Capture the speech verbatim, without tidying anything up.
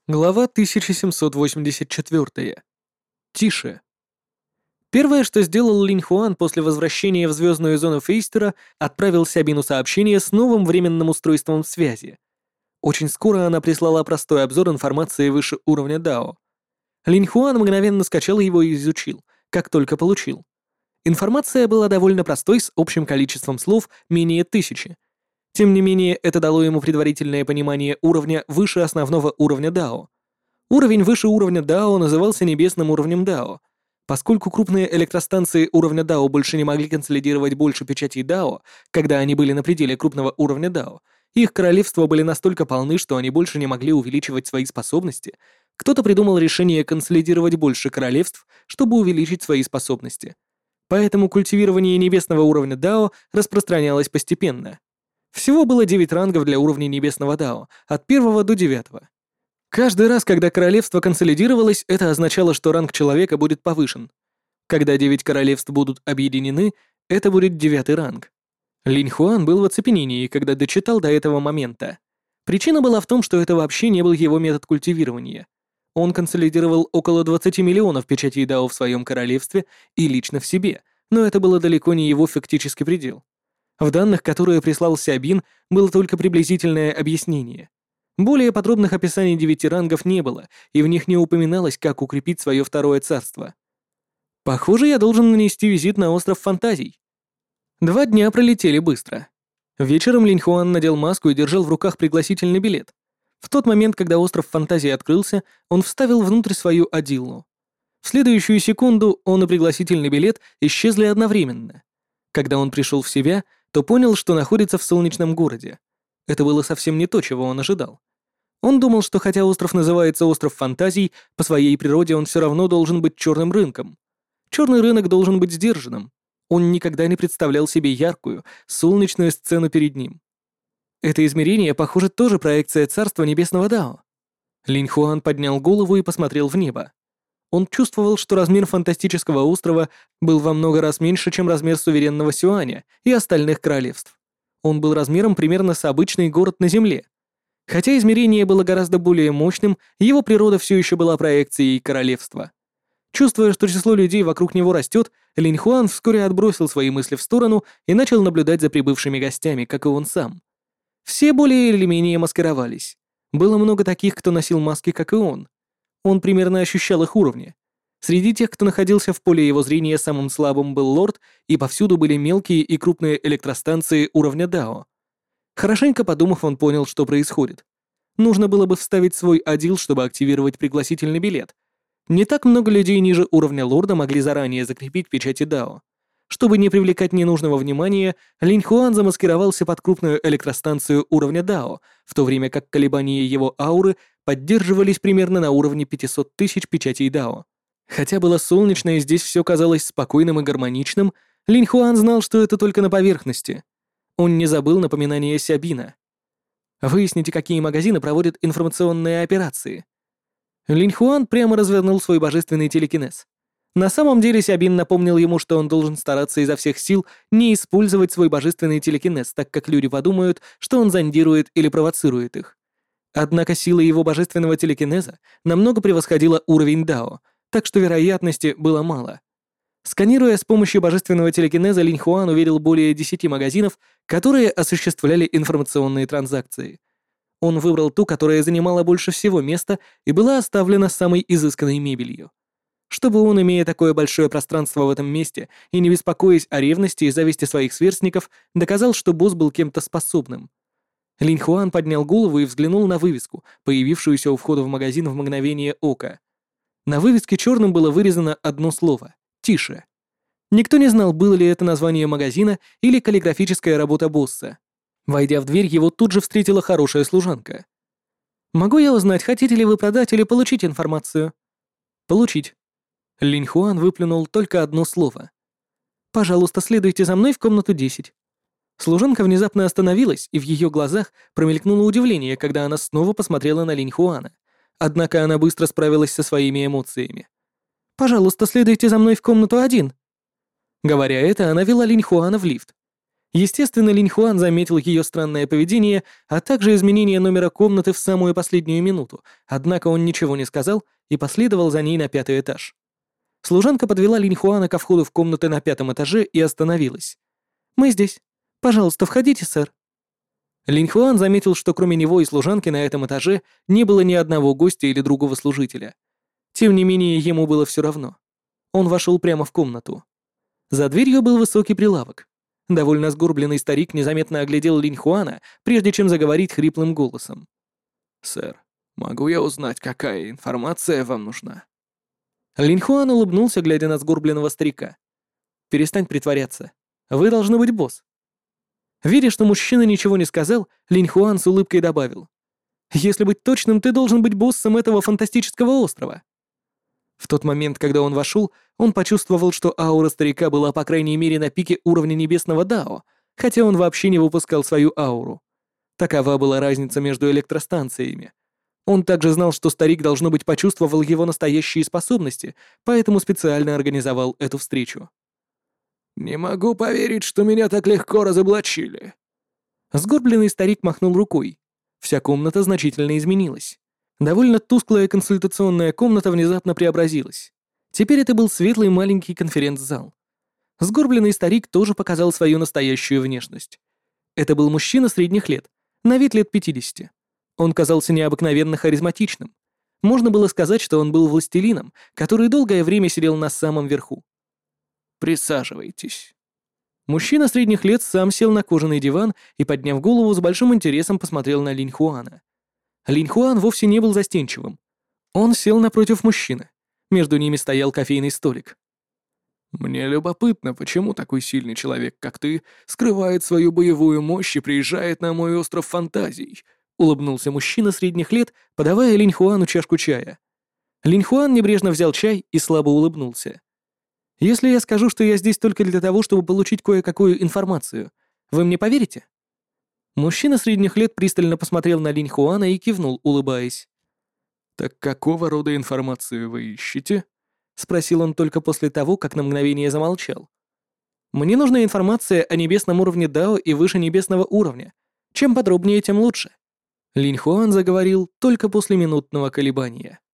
Глава тысяча семьсот восемьдесят четыре. Тише. Первое, что сделал Линь Хуан после возвращения в звездную зону Фейстера, отправил Сябину сообщение с новым временным устройством связи. Очень скоро она прислала простой обзор информации выше уровня Дао. Линь Хуан мгновенно скачал его и изучил, как только получил. Информация была довольно простой, с общим количеством слов менее тысячи. Тем не менее, это дало ему предварительное понимание уровня выше основного уровня Дао. Уровень выше уровня Дао назывался небесным уровнем Дао. Поскольку крупные электростанции уровня Дао больше не могли консолидировать больше печатей Дао, когда они были на пределе крупного уровня Дао, их королевства были настолько полны, что они больше не могли увеличивать свои способности, кто-то придумал решение консолидировать больше королевств, чтобы увеличить свои способности. Поэтому культивирование небесного уровня Дао распространялось постепенно. Всего было девять рангов для уровня небесного Дао, от первого до девятого. Каждый раз, когда королевство консолидировалось, это означало, что ранг человека будет повышен. Когда девять королевств будут объединены, это будет девятый ранг. Линь Хуан был в оцепенении, когда дочитал до этого момента. Причина была в том, что это вообще не был его метод культивирования. Он консолидировал около двадцати миллионов печатей Дао в своем королевстве и лично в себе, но это было далеко не его фактический предел. В данных, которые прислал Сябин, было только приблизительное объяснение. Более подробных описаний девяти рангов не было, и в них не упоминалось, как укрепить свое второе царство. Похоже, я должен нанести визит на остров фантазий. Два дня пролетели быстро. Вечером Линь Хуан надел маску и держал в руках пригласительный билет. В тот момент, когда остров фантазий открылся, он вставил внутрь свою адиллу. В следующую секунду он и пригласительный билет исчезли одновременно. Когда он пришел в себя, то понял, что находится в солнечном городе. Это было совсем не то, чего он ожидал. Он думал, что хотя остров называется остров фантазий, по своей природе он все равно должен быть черным рынком. Черный рынок должен быть сдержанным. Он никогда не представлял себе яркую, солнечную сцену перед ним. Это измерение, похоже, тоже проекция царства небесного Дао. Линь Хуан поднял голову и посмотрел в небо. Он чувствовал, что размер фантастического острова был во много раз меньше, чем размер суверенного Сюаня и остальных королевств. Он был размером примерно с обычный город на Земле. Хотя измерение было гораздо более мощным, его природа все еще была проекцией королевства. Чувствуя, что число людей вокруг него растет, Линь Хуан вскоре отбросил свои мысли в сторону и начал наблюдать за прибывшими гостями, как и он сам. Все более или менее маскировались. Было много таких, кто носил маски, как и он. Он примерно ощущал их уровни. Среди тех, кто находился в поле его зрения, самым слабым был лорд, и повсюду были мелкие и крупные электростанции уровня Дао. Хорошенько подумав, он понял, что происходит. Нужно было бы вставить свой адил, чтобы активировать пригласительный билет. Не так много людей ниже уровня лорда могли заранее закрепить печати Дао. Чтобы не привлекать ненужного внимания, Линь Хуан замаскировался под крупную электростанцию уровня Дао, в то время как колебания его ауры поддерживались примерно на уровне пятисот тысяч печатей Дао. Хотя было солнечно и здесь все казалось спокойным и гармоничным, Линь Хуан знал, что это только на поверхности. Он не забыл напоминания Сябина. Выясните, какие магазины проводят информационные операции. Линь Хуан прямо развернул свой божественный телекинез. На самом деле Сябин напомнил ему, что он должен стараться изо всех сил не использовать свой божественный телекинез, так как люди подумают, что он зондирует или провоцирует их. Однако сила его божественного телекинеза намного превосходила уровень Дао, так что вероятности было мало. Сканируя с помощью божественного телекинеза, Линь Хуан увидел более десяти магазинов, которые осуществляли информационные транзакции. Он выбрал ту, которая занимала больше всего места и была оставлена самой изысканной мебелью. Чтобы он, имея такое большое пространство в этом месте и не беспокоясь о ревности и зависти своих сверстников, доказал, что босс был кем-то способным. Линь Хуан поднял голову и взглянул на вывеску, появившуюся у входа в магазин в мгновение ока. На вывеске черным было вырезано одно слово — «Тише». Никто не знал, было ли это название магазина или каллиграфическая работа босса. Войдя в дверь, его тут же встретила хорошая служанка. «Могу я узнать, хотите ли вы продать или получить информацию?» «Получить». Линь Хуан выплюнул только одно слово. «Пожалуйста, следуйте за мной в комнату десять». Служанка внезапно остановилась, и в ее глазах промелькнуло удивление, когда она снова посмотрела на Линь Хуана. Однако она быстро справилась со своими эмоциями. «Пожалуйста, следуйте за мной в комнату один». Говоря это, она вела Линь Хуана в лифт. Естественно, Линь Хуан заметил ее странное поведение, а также изменение номера комнаты в самую последнюю минуту, однако он ничего не сказал и последовал за ней на пятый этаж. Служанка подвела Линь Хуана ко входу в комнаты на пятом этаже и остановилась. «Мы здесь. Пожалуйста, входите, сэр». Линь Хуан заметил, что кроме него и служанки на этом этаже не было ни одного гостя или другого служителя. Тем не менее, ему было все равно. Он вошел прямо в комнату. За дверью был высокий прилавок. Довольно сгорбленный старик незаметно оглядел Линь Хуана, прежде чем заговорить хриплым голосом. «Сэр, могу я узнать, какая информация вам нужна?» Линь Хуан улыбнулся, глядя на сгорбленного старика. «Перестань притворяться. Вы должны быть босс». Видя, что мужчина ничего не сказал, Линь Хуан с улыбкой добавил. «Если быть точным, ты должен быть боссом этого фантастического острова». В тот момент, когда он вошел, он почувствовал, что аура старика была по крайней мере на пике уровня небесного Дао, хотя он вообще не выпускал свою ауру. Такова была разница между электростанциями. Он также знал, что старик, должно быть, почувствовал его настоящие способности, поэтому специально организовал эту встречу. «Не могу поверить, что меня так легко разоблачили». Сгорбленный старик махнул рукой. Вся комната значительно изменилась. Довольно тусклая консультационная комната внезапно преобразилась. Теперь это был светлый маленький конференц-зал. Сгорбленный старик тоже показал свою настоящую внешность. Это был мужчина средних лет, на вид лет пятидесяти. Он казался необыкновенно харизматичным. Можно было сказать, что он был властелином, который долгое время сидел на самом верху. «Присаживайтесь». Мужчина средних лет сам сел на кожаный диван и, подняв голову, с большим интересом посмотрел на Линь Хуана. Линь Хуан вовсе не был застенчивым. Он сел напротив мужчины. Между ними стоял кофейный столик. «Мне любопытно, почему такой сильный человек, как ты, скрывает свою боевую мощь и приезжает на мой остров фантазий», — улыбнулся мужчина средних лет, подавая Линь Хуану чашку чая. Линь Хуан небрежно взял чай и слабо улыбнулся. «Если я скажу, что я здесь только для того, чтобы получить кое-какую информацию, вы мне поверите?» Мужчина средних лет пристально посмотрел на Линь Хуана и кивнул, улыбаясь. «Так какого рода информацию вы ищете?» — спросил он только после того, как на мгновение замолчал. «Мне нужна информация о небесном уровне Дао и выше небесного уровня. Чем подробнее, тем лучше». Линь Хуан заговорил только после минутного колебания.